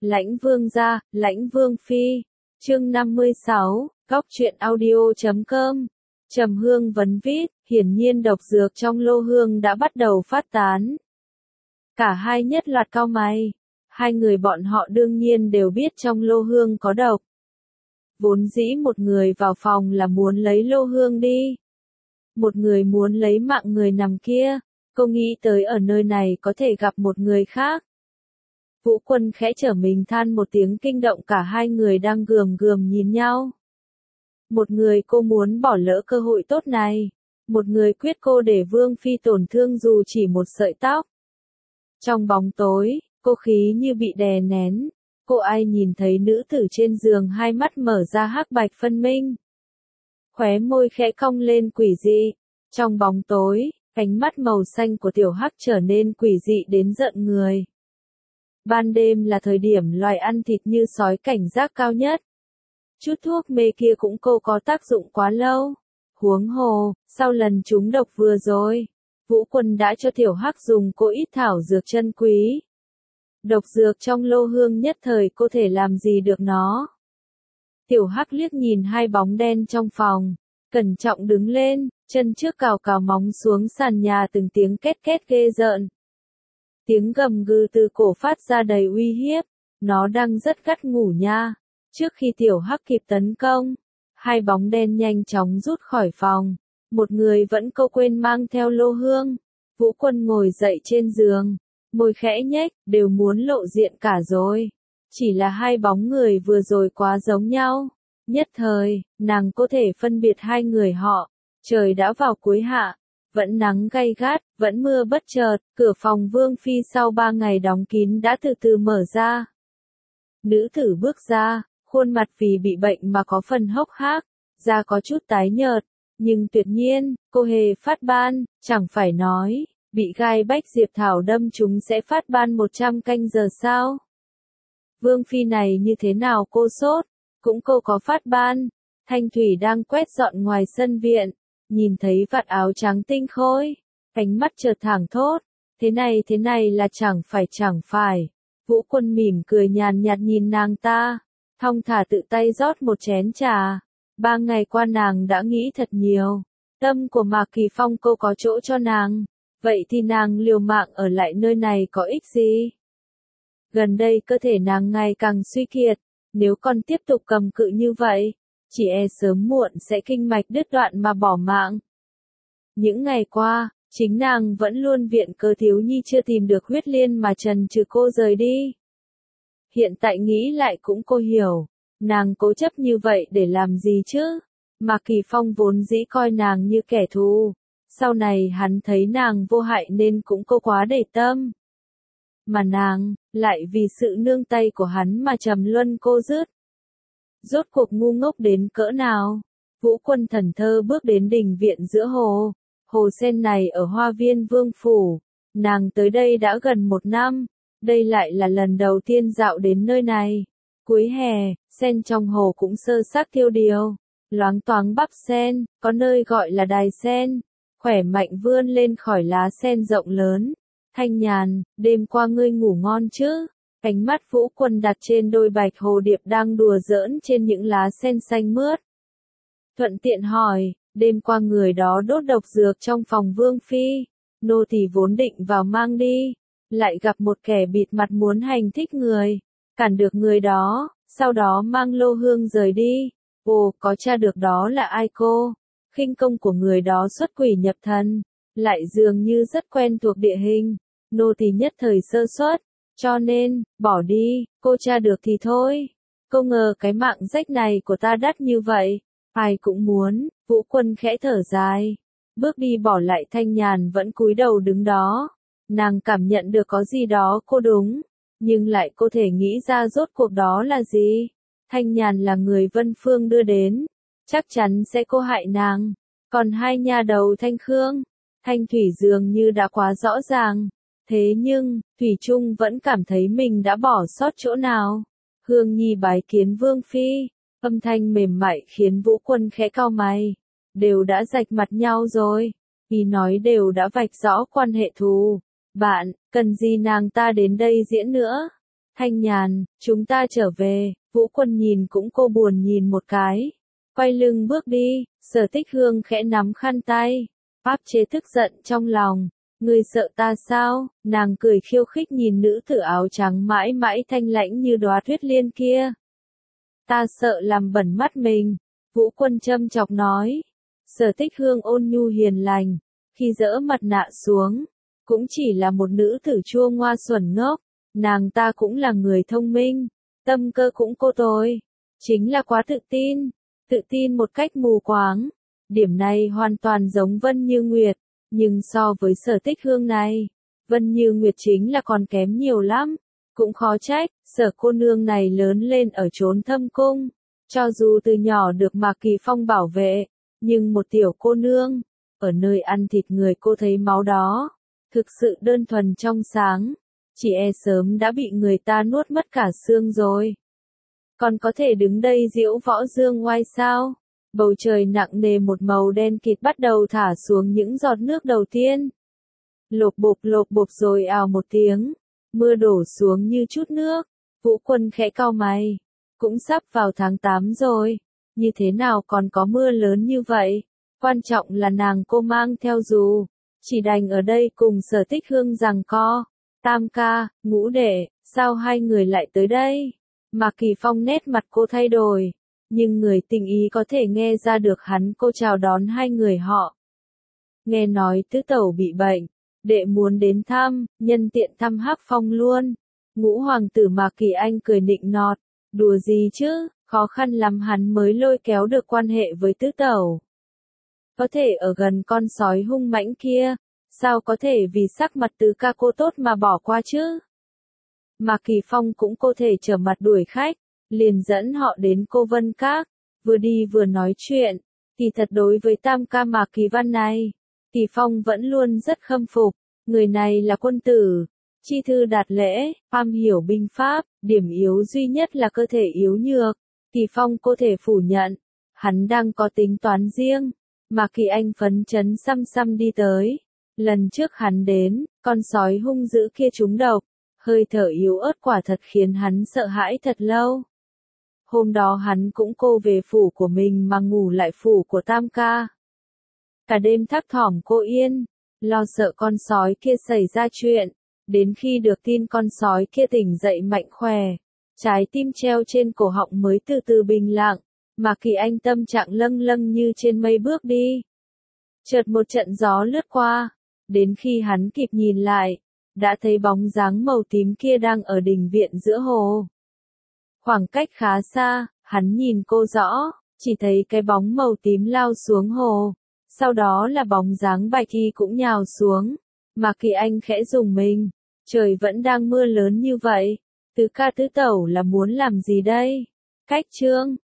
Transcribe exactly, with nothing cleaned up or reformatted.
Lãnh Vương gia, Lãnh Vương phi. Chương năm mươi sáu, Góc truyện audio chấm com. Trầm Hương vấn vít, hiển nhiên độc dược trong lô hương đã bắt đầu phát tán. Cả hai nhất loạt cau mày. Hai người bọn họ đương nhiên đều biết trong lô hương có độc. Vốn dĩ một người vào phòng là muốn lấy lô hương đi. Một người muốn lấy mạng người nằm kia. Cô nghĩ tới ở nơi này có thể gặp một người khác. Vũ Quân khẽ trở mình than một tiếng kinh động, cả hai người đang gườm gườm nhìn nhau. Một người cô muốn bỏ lỡ cơ hội tốt này. Một người quyết cô để Vương phi tổn thương dù chỉ một sợi tóc. Trong bóng tối, cô khí như bị đè nén. Cô ai nhìn thấy nữ tử trên giường hai mắt mở ra hắc bạch phân minh. Khóe môi khẽ cong lên quỷ dị. Trong bóng tối, ánh mắt màu xanh của tiểu hắc trở nên quỷ dị đến giận người. Ban đêm là thời điểm loài ăn thịt như sói cảnh giác cao nhất. Chút thuốc mê kia cũng cô có tác dụng quá lâu. Huống hồ, sau lần trúng độc vừa rồi, Vũ Quân đã cho tiểu hắc dùng cô ít thảo dược chân quý. Độc dược trong lô hương nhất thời cô thể làm gì được nó. Tiểu hắc liếc nhìn hai bóng đen trong phòng, cẩn trọng đứng lên, chân trước cào cào móng xuống sàn nhà, từng tiếng két két ghê rợn. Tiếng gầm gừ từ cổ phát ra đầy uy hiếp, nó đang rất gắt ngủ nha. Trước khi tiểu hắc kịp tấn công, hai bóng đen nhanh chóng rút khỏi phòng. Một người vẫn câu quên mang theo lô hương. Vũ Quân ngồi dậy trên giường, môi khẽ nhếch, đều muốn lộ diện cả rồi. Chỉ là hai bóng người vừa rồi quá giống nhau. Nhất thời, nàng có thể phân biệt hai người họ. Trời đã vào cuối hạ, vẫn nắng gay gắt, vẫn mưa bất chợt, cửa phòng Vương phi sau ba ngày đóng kín đã từ từ mở ra. Nữ tử bước ra, khuôn mặt vì bị bệnh mà có phần hốc hác, da có chút tái nhợt, nhưng tuyệt nhiên, cô hề phát ban, chẳng phải nói, bị gai bách diệp thảo đâm chúng sẽ phát ban một trăm canh giờ sao? Vương phi này như thế nào cô sốt, cũng cô có phát ban. Thanh Thủy đang quét dọn ngoài sân viện, nhìn thấy vạt áo trắng tinh khôi, ánh mắt chợt thẳng thốt, thế này thế này là chẳng phải chẳng phải. Vũ Quân mỉm cười nhàn nhạt nhìn nàng ta, thong thả tự tay rót một chén trà. Ba ngày qua nàng đã nghĩ thật nhiều, tâm của Mạc Kỳ Phong cô có chỗ cho nàng, vậy thì nàng liều mạng ở lại nơi này có ích gì? Gần đây cơ thể nàng ngày càng suy kiệt, nếu còn tiếp tục cầm cự như vậy, chỉ e sớm muộn sẽ kinh mạch đứt đoạn mà bỏ mạng. Những ngày qua, chính nàng vẫn luôn viện cớ thiếu nhi chưa tìm được huyết liên mà trần trừ cô rời đi. Hiện tại nghĩ lại cũng cô hiểu, nàng cố chấp như vậy để làm gì chứ? Mạc Kỳ Phong vốn dĩ coi nàng như kẻ thù, sau này hắn thấy nàng vô hại nên cũng cô quá để tâm. Mà nàng, lại vì sự nương tay của hắn mà trầm luân cô dứt. Rốt cuộc ngu ngốc đến cỡ nào? Vũ Quân thần thơ bước đến đình viện giữa hồ. Hồ sen này ở Hoa Viên Vương phủ. Nàng tới đây đã gần một năm. Đây lại là lần đầu tiên dạo đến nơi này. Cuối hè, sen trong hồ cũng sơ xác thiêu điều. Loáng toáng bắp sen, có nơi gọi là đài sen. Khỏe mạnh vươn lên khỏi lá sen rộng lớn. Thanh Nhàn, đêm qua ngươi ngủ ngon chứ? Ánh mắt Vũ Quân đặt trên đôi bạch hồ điệp đang đùa giỡn trên những lá sen xanh mướt. Thuận tiện hỏi, đêm qua người đó đốt độc dược trong phòng Vương phi, nô tỳ vốn định vào mang đi, lại gặp một kẻ bịt mặt muốn hành thích người, cản được người đó, sau đó mang lô hương rời đi. Ồ, có tra được đó là ai cô? Khinh công của người đó xuất quỷ nhập thần, lại dường như rất quen thuộc địa hình, nô tỳ nhất thời sơ suất. Cho nên, bỏ đi, cô tra được thì thôi. Cô ngờ cái mạng rách này của ta đắt như vậy. Ai cũng muốn. Vũ Quân khẽ thở dài. Bước đi bỏ lại Thanh Nhàn vẫn cúi đầu đứng đó. Nàng cảm nhận được có gì đó cô đúng. Nhưng lại cô thể nghĩ ra rốt cuộc đó là gì. Thanh Nhàn là người Vân Phương đưa đến. Chắc chắn sẽ cô hại nàng. Còn hai nha đầu Thanh Khương, Thanh Thủy dường như đã quá rõ ràng. Thế nhưng, Thủy Trung vẫn cảm thấy mình đã bỏ sót chỗ nào. Hương Nhi bái kiến Vương phi, âm thanh mềm mại khiến Vũ Quân khẽ cau mày. Đều đã rạch mặt nhau rồi, ý nói đều đã vạch rõ quan hệ thù. Bạn, cần gì nàng ta đến đây diễn nữa? Thanh Nhàn, chúng ta trở về, Vũ Quân nhìn cũng cô buồn nhìn một cái. Quay lưng bước đi, Sở Tích Hương khẽ nắm khăn tay, áp chế tức giận trong lòng. Ngươi sợ ta sao? Nàng cười khiêu khích nhìn nữ tử áo trắng mãi mãi thanh lãnh như đóa tuyết liên kia. Ta sợ làm bẩn mắt mình. Vũ Quân châm chọc nói. Sở Tích Hương ôn nhu hiền lành, khi dỡ mặt nạ xuống, cũng chỉ là một nữ tử chua ngoa xuẩn ngốc. Nàng ta cũng là người thông minh, tâm cơ cũng cô tôi, chính là quá tự tin, tự tin một cách mù quáng. Điểm này hoàn toàn giống Vân Như Nguyệt, nhưng so với Sở Tích Hương này, Vân Như Nguyệt chính là còn kém nhiều lắm. Cũng khó trách, Sở cô nương này lớn lên ở chốn thâm cung, cho dù từ nhỏ được Mạc Kỳ Phong bảo vệ, nhưng một tiểu cô nương, ở nơi ăn thịt người cô thấy máu đó, thực sự đơn thuần trong sáng, chỉ e sớm đã bị người ta nuốt mất cả xương rồi. Còn có thể đứng đây diễu võ dương oai sao? Bầu trời nặng nề một màu đen kịt bắt đầu thả xuống những giọt nước đầu tiên. Lộp bộp lộp bộp rồi ào một tiếng, mưa đổ xuống như chút nước. Vũ Quân khẽ cau mày, cũng sắp vào tháng tám rồi, như thế nào còn có mưa lớn như vậy? Quan trọng là nàng cô mang theo dù, chỉ đành ở đây cùng Sở Tích Hương giằng co. Tam ca, Ngũ đệ, sao hai người lại tới đây? Mạc Kỳ Phong nét mặt cô thay đổi, nhưng người tình ý có thể nghe ra được hắn cô chào đón hai người họ. Nghe nói tứ tẩu bị bệnh, đệ muốn đến thăm, nhân tiện thăm Hắc Phong luôn. Ngũ hoàng tử Mạc Kỳ Anh cười nịnh nọt, đùa gì chứ, khó khăn lắm hắn mới lôi kéo được quan hệ với tứ tẩu. Có thể ở gần con sói hung mãnh kia, sao có thể vì sắc mặt tứ ca cô tốt mà bỏ qua chứ? Mạc Kỳ Phong cũng có thể trở mặt đuổi khách, liền dẫn họ đến Cô Vân Các, vừa đi vừa nói chuyện. Kỳ thật đối với tam ca Mạc Kỳ Văn này, Kỳ Phong vẫn luôn rất khâm phục, người này là quân tử, chi thư đạt lễ, am hiểu binh pháp, điểm yếu duy nhất là cơ thể yếu nhược. Kỳ Phong có thể phủ nhận, hắn đang có tính toán riêng. Mạc Kỳ Anh phấn chấn xăm xăm đi tới. Lần trước hắn đến, con sói hung dữ kia trúng độc, hơi thở yếu ớt quả thật khiến hắn sợ hãi thật lâu. Hôm đó hắn cũng cô về phủ của mình mà ngủ lại phủ của tam ca. Cả đêm thấp thỏm cô yên, lo sợ con sói kia xảy ra chuyện, đến khi được tin con sói kia tỉnh dậy mạnh khỏe, trái tim treo trên cổ họng mới từ từ bình lặng, mà Kỳ Anh tâm trạng lâng lâng như trên mây bước đi. Chợt một trận gió lướt qua, đến khi hắn kịp nhìn lại, đã thấy bóng dáng màu tím kia đang ở đình viện giữa hồ. Khoảng cách khá xa, hắn nhìn cô rõ, chỉ thấy cái bóng màu tím lao xuống hồ, sau đó là bóng dáng Bạch Y cũng nhào xuống, mà Kỳ Anh khẽ rùng mình, trời vẫn đang mưa lớn như vậy, tứ ca tứ tẩu là muốn làm gì đây? Cách chương